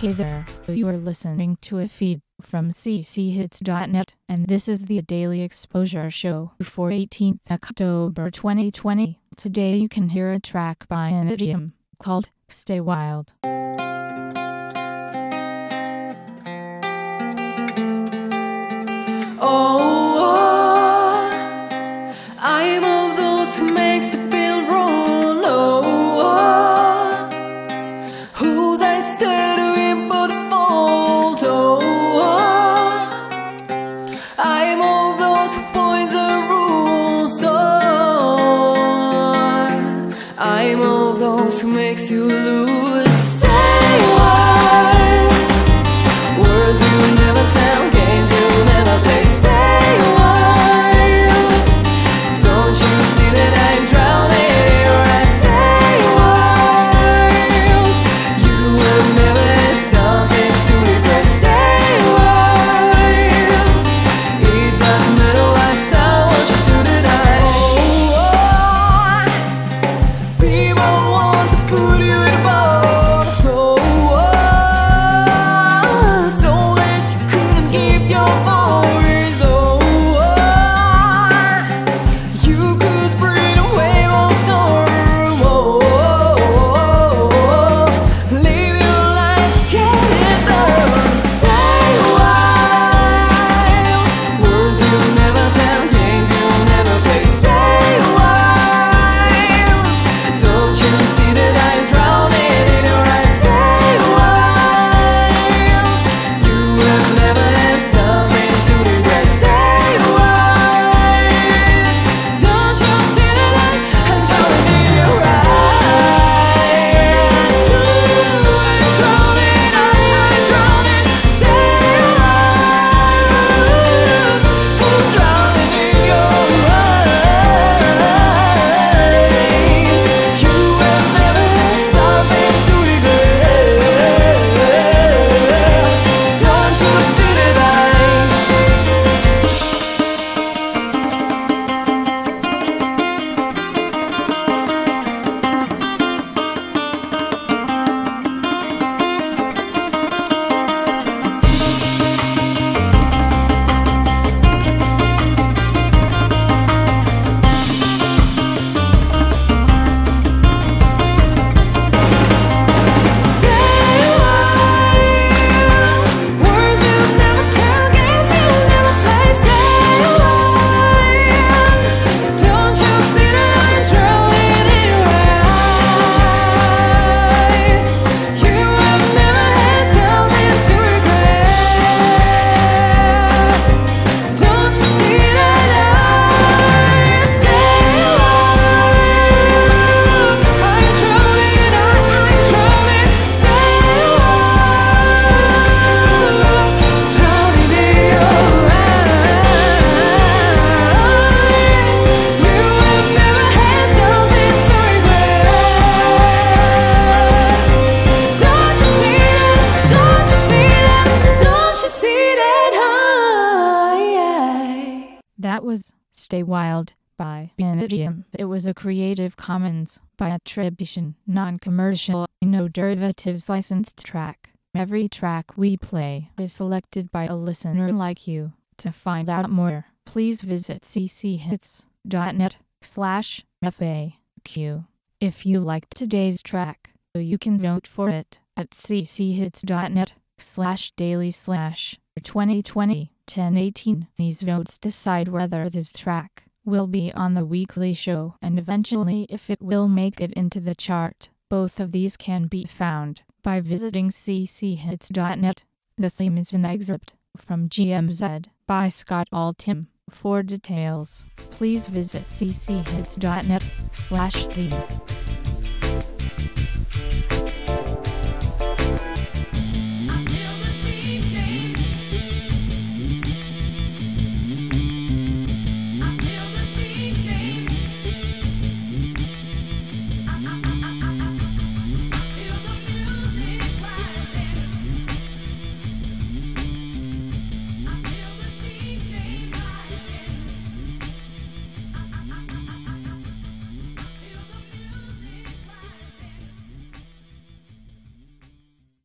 Hey there, you are listening to a feed from cchits.net, and this is the Daily Exposure Show for 18th October 2020. Today you can hear a track by Anidium called Stay Wild. I'm of those who makes you feel wrong. Whose I stay to him but fault. I'm of those who points the rules. I'm of those who makes you lose. Stay wild. Words you never tell, games you never play. That was Stay Wild by Anidium. It was a Creative Commons by attribution, non-commercial, no derivatives licensed track. Every track we play is selected by a listener like you. To find out more, please visit cchits.net/FAQ. If you liked today's track, you can vote for it at cchits.net/daily/2020-1018. These votes decide whether this track will be on the weekly show and eventually if it will make it into the chart. Both of these can be found by visiting cchits.net. The theme is an excerpt from GMZ by Scott Altham. For details, please visit cchits.net/theme.